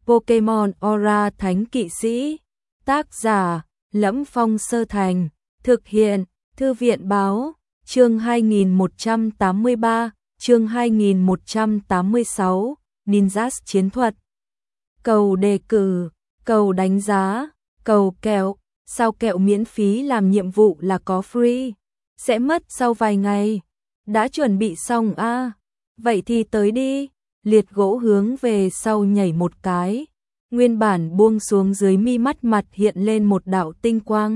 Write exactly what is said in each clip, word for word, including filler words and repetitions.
Pokemon Aura Thánh Kỵ Sĩ. Tác giả: Lẫm Phong Sơ Thành. Thực hiện: Thư viện báo. Chương hai nghìn một trăm tám mươi ba, chương hai nghìn một trăm tám mươi sáu, Ninjas chiến thuật. Cầu đề cử, cầu đánh giá, cầu kẹo, sao kẹo miễn phí làm nhiệm vụ là có free, sẽ mất sau vài ngày. Đã chuẩn bị xong a? À? Vậy thì tới đi. Liệt Gỗ hướng về sau nhảy một cái, nguyên bản buông xuống dưới mi mắt mặt hiện lên một đạo tinh quang.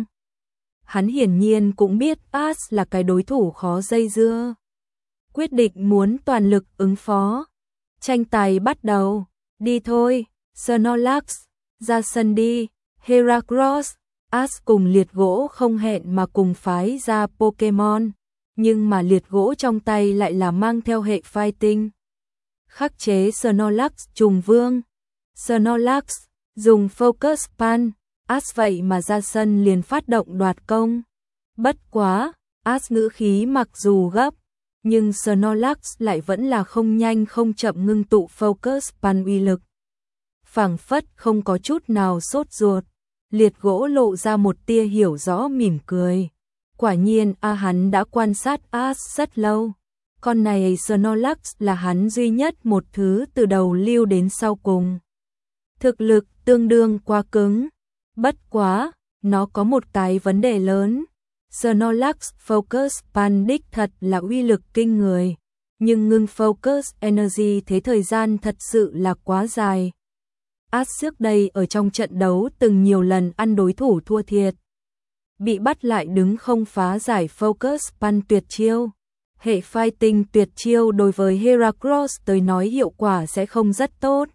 Hắn hiển nhiên cũng biết Ash là cái đối thủ khó dây dưa, quyết định muốn toàn lực ứng phó. Tranh tài bắt đầu. Đi thôi, Snorlax, ra sân đi. Heracross. Ash cùng Liệt Gỗ không hẹn mà cùng phái ra Pokemon, nhưng mà Liệt Gỗ trong tay lại là mang theo hệ Fighting, khắc chế Snorlax trùng vương. Snorlax dùng Focus Punch, Ash vậy mà ra sân liền phát động đoạt công. Bất quá, Ash ngữ khí mặc dù gấp, nhưng Snorlax lại vẫn là không nhanh không chậm ngưng tụ Focus Punch uy lực, phảng phất không có chút nào sốt ruột. Liệt Gỗ lộ ra một tia hiểu rõ mỉm cười. Quả nhiên a hắn đã quan sát Ash rất lâu. Con này Snorlax là hắn duy nhất một thứ từ đầu lưu đến sau cùng. Thực lực tương đương quá cứng. Bất quá, nó có một cái vấn đề lớn. Snorlax Focus Punch đích thật là uy lực kinh người, nhưng ngưng Focus Energy thế thời gian thật sự là quá dài. Ash trước đây ở trong trận đấu từng nhiều lần ăn đối thủ thua thiệt, bị bắt lại đứng không phá giải Focus Punch tuyệt chiêu. Hệ Fighting tuyệt chiêu đối với Heracross tới nói hiệu quả sẽ không rất tốt.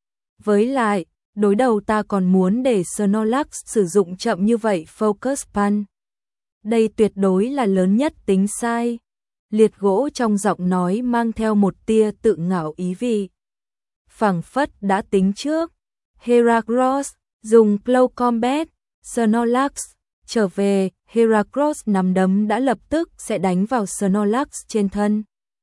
Với lại, đối đầu ta còn muốn để Snorlax sử dụng chậm như vậy Focus Punch. Đây tuyệt đối là lớn nhất tính sai. Liệt Gỗ trong giọng nói mang theo một tia tự ngạo ý vị, phảng phất đã tính trước. Heracross dùng Close Combat. Snorlax trở về. Heracross nắm đấm đã lập tức sẽ đánh vào Snorlax trên thân.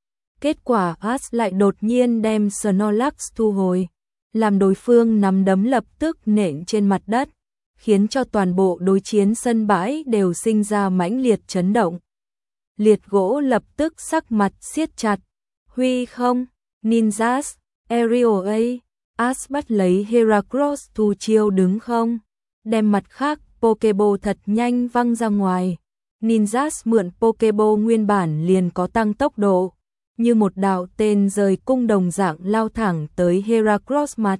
Kết quả Ash lại đột nhiên đem Snorlax thu hồi, làm đối phương nắm đấm lập tức nện trên mặt đất, khiến cho toàn bộ đối chiến sân bãi đều sinh ra mãnh liệt chấn động. Liệt Gỗ lập tức sắc mặt siết chặt. Huy không, Ninjas, Aerial A. Ash bắt lấy Heracross thu chiêu đứng không, đem mặt khác Pokeball thật nhanh văng ra ngoài. Ninjas mượn Pokeball nguyên bản liền có tăng tốc độ, như một đạo tên rời cung đồng dạng lao thẳng tới Heracross mặt.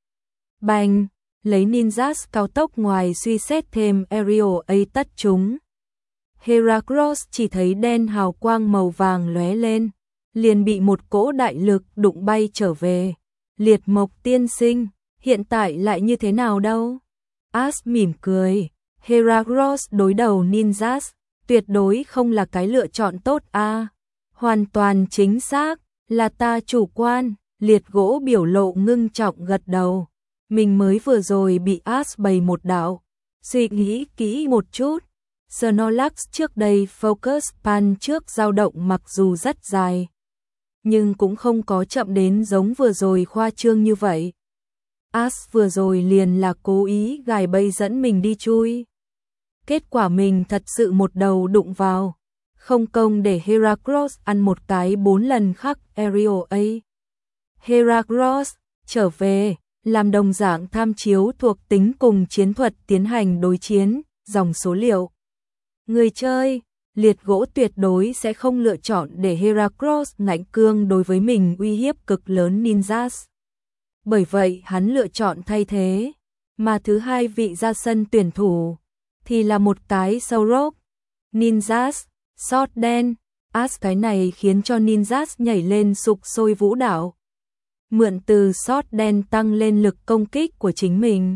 Bành, lấy Ninjas cao tốc ngoài suy xét thêm Aerial A tất chúng. Heracross chỉ thấy đen hào quang màu vàng lóe lên, liền bị một cỗ đại lực đụng bay trở về. Liệt Mộc tiên sinh, hiện tại lại như thế nào đâu? Ash mỉm cười. Heracross đối đầu Ninjas, tuyệt đối không là cái lựa chọn tốt a. À, hoàn toàn chính xác, là ta chủ quan. Liệt Gỗ biểu lộ ngưng trọng gật đầu. Mình mới vừa rồi bị Ash bày một đạo. Suy nghĩ kỹ một chút. Snorlax trước đây Focus Punch trước dao động mặc dù rất dài, nhưng cũng không có chậm đến giống vừa rồi khoa trương như vậy. Ash vừa rồi liền là cố ý gài bẫy dẫn mình đi chui. Kết quả mình thật sự một đầu đụng vào, không công để Heracross ăn một cái bốn lần khắc Aerial A. Heracross trở về, làm đồng dạng tham chiếu thuộc tính cùng chiến thuật tiến hành đối chiến, dòng số liệu. Người chơi, Liệt Gỗ tuyệt đối sẽ không lựa chọn để Heracross ngạnh cương đối với mình uy hiếp cực lớn Ninjas. Bởi vậy hắn lựa chọn thay thế, mà thứ hai vị ra sân tuyển thủ thì là một cái Sorok. Ninjas, Sốt đen. Ash cái này khiến cho Ninjas nhảy lên sục sôi vũ đạo, mượn từ Sốt đen tăng lên lực công kích của chính mình.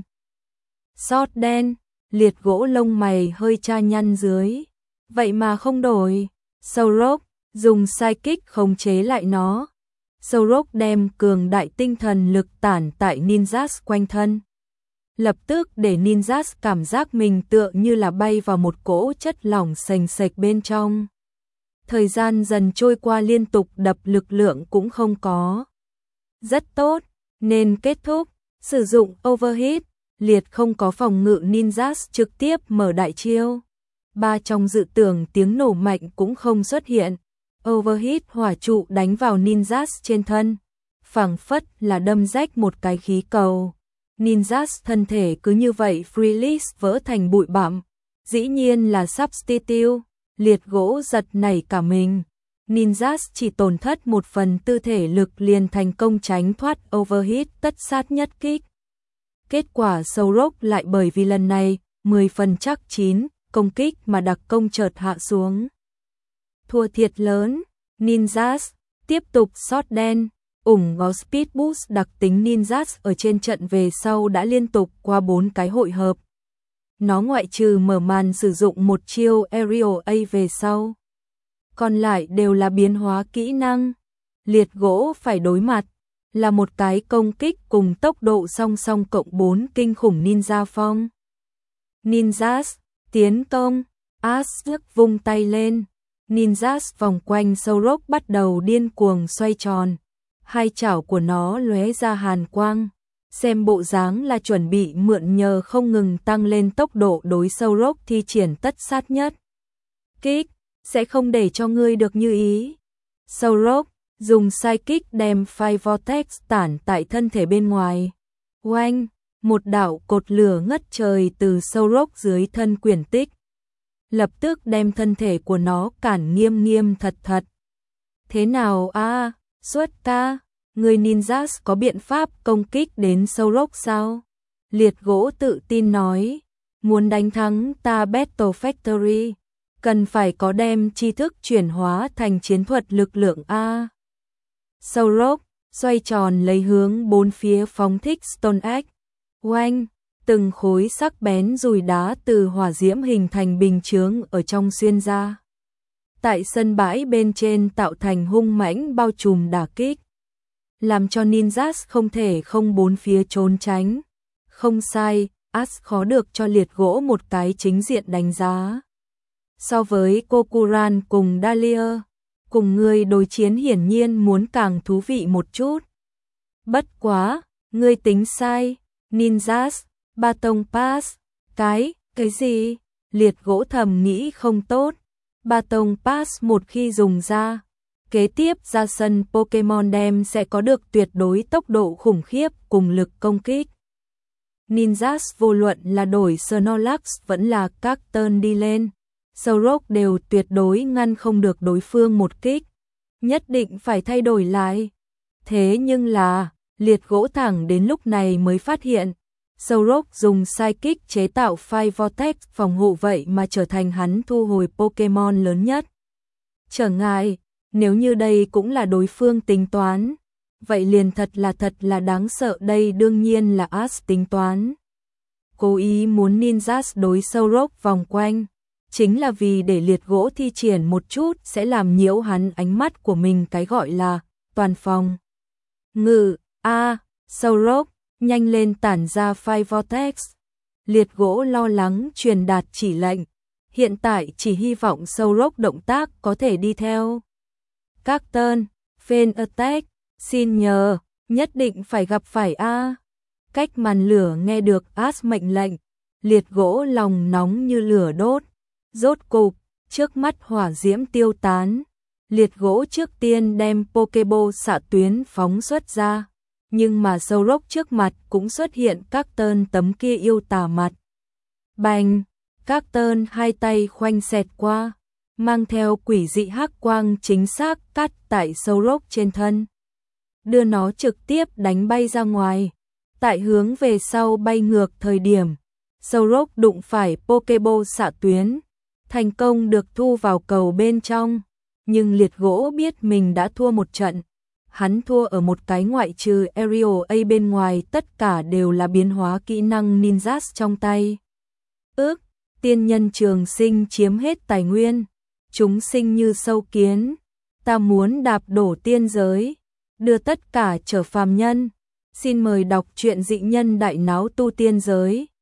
Sốt đen. Liệt Gỗ lông mày hơi tra nhăn dưới. Vậy mà không đổi. Sorok dùng Psychic khống chế lại nó. Sorok đem cường đại tinh thần lực tản tại Ninjas quanh thân, lập tức để Ninjas cảm giác mình tựa như là bay vào một cỗ chất lỏng sền sệt bên trong. Thời gian dần trôi qua, liên tục đập lực lượng cũng không có. Rất tốt, nên kết thúc. Sử dụng overhit, Liệt không có phòng ngự ninjas trực tiếp mở đại chiêu. Ba trong dự tưởng tiếng nổ mạnh cũng không xuất hiện. Overhit hỏa trụ đánh vào ninjas trên thân, phảng phất là đâm rách một cái khí cầu. Ninjas thân thể cứ như vậy freeze vỡ thành bụi bặm. Dĩ nhiên là substitute. Liệt gỗ giật nảy cả mình. Ninjas chỉ tổn thất một phần tư thể lực liền thành công tránh thoát overhit tất sát nhất kích. Kết quả Sorok lại bởi vì lần này mười phần chắc chín công kích mà đặc công chợt hạ xuống. Thua thiệt lớn. Ninjas tiếp tục shot đen, ủng có speed boost đặc tính ninjas ở trên trận về sau đã liên tục qua bốn cái hội hợp. Nó ngoại trừ mở màn sử dụng một chiêu Aerial A về sau, còn lại đều là biến hóa kỹ năng. Liệt gỗ phải đối mặt là một cái công kích cùng tốc độ song song cộng bốn kinh khủng ninja phong. Ninjas tiến công, Ash vung tay lên. Ninjas vòng quanh Sorok bắt đầu điên cuồng xoay tròn. Hai chảo của nó lóe ra hàn quang. Xem bộ dáng là chuẩn bị mượn nhờ không ngừng tăng lên tốc độ đối Sorok thi triển tất sát nhất kích, sẽ không để cho ngươi được như ý. Sorok dùng sai kích đem Fire Vortex tản tại thân thể bên ngoài. Oanh, một đạo cột lửa ngất trời từ Sorok dưới thân quyển tích, lập tức đem thân thể của nó cản nghiêm nghiêm thật thật. Thế nào a, à, Xuất ca, người ninjas có biện pháp công kích đến Sorok sao? Liệt gỗ tự tin nói, muốn đánh thắng ta Battle Factory, cần phải có đem tri thức chuyển hóa thành chiến thuật lực lượng a. Sorok xoay tròn lấy hướng bốn phía phóng thích Stone Axe. Oanh, từng khối sắc bén dùi đá từ hỏa diễm hình thành bình chướng ở trong xuyên ra. Tại sân bãi bên trên tạo thành hung mãnh bao trùm đả kích, làm cho ninjas không thể không bốn phía trốn tránh. Không sai, Ash khó được cho liệt gỗ một cái chính diện đánh giá. So với Kokuran cùng Dahlia, cùng người đối chiến hiển nhiên muốn càng thú vị một chút. Bất quá, ngươi tính sai, ninjas, Baton Pass, cái, cái gì? Liệt gỗ thầm nghĩ không tốt. Baton Pass một khi dùng ra, kế tiếp ra sân Pokemon đem sẽ có được tuyệt đối tốc độ khủng khiếp cùng lực công kích. Ninjas vô luận là đổi Snorlax vẫn là các turn đi lên, Sorok đều tuyệt đối ngăn không được đối phương một kích. Nhất định phải thay đổi lại. Thế nhưng là, liệt gỗ thẳng đến lúc này mới phát hiện, Sorok dùng sai kích chế tạo Fire Vortex phòng hộ vậy mà trở thành hắn thu hồi Pokemon lớn nhất. Trở ngại, nếu như đây cũng là đối phương tính toán, vậy liền thật là thật là đáng sợ. Đây đương nhiên là Ash tính toán. Cố ý muốn ninjas đối Sorok vòng quanh, chính là vì để liệt gỗ thi triển một chút sẽ làm nhiễu hắn ánh mắt của mình, cái gọi là toàn phòng ngự. A, à, Sorok, nhanh lên tản ra Fire Vortex. Liệt gỗ lo lắng truyền đạt chỉ lệnh. Hiện tại chỉ hy vọng Sorok động tác có thể đi theo. Các turn, Fan Attack, xin nhờ, nhất định phải gặp phải A. Cách màn lửa nghe được Ash mệnh lệnh, liệt gỗ lòng nóng như lửa đốt. Rốt cục, trước mắt hỏa diễm tiêu tán, liệt gỗ trước tiên đem Pokeball xạ tuyến phóng xuất ra, nhưng mà Sorok trước mặt cũng xuất hiện các tơn tấm kia yêu tà mặt. Bành, các tơn hai tay khoanh xẹt qua, mang theo quỷ dị hắc quang chính xác cắt tại Sorok trên thân, đưa nó trực tiếp đánh bay ra ngoài. Tại hướng về sau bay ngược thời điểm, Sorok đụng phải Pokeball xạ tuyến, thành công được thu vào cầu bên trong, nhưng liệt gỗ biết mình đã thua một trận. Hắn thua ở một cái ngoại trừ Aerial A bên ngoài tất cả đều là biến hóa kỹ năng ninjas trong tay. Ước, tiên nhân trường sinh chiếm hết tài nguyên, chúng sinh như sâu kiến, ta muốn đạp đổ tiên giới, đưa tất cả trở phàm nhân. Xin mời đọc truyện Dị Nhân Đại Náo Tu Tiên Giới.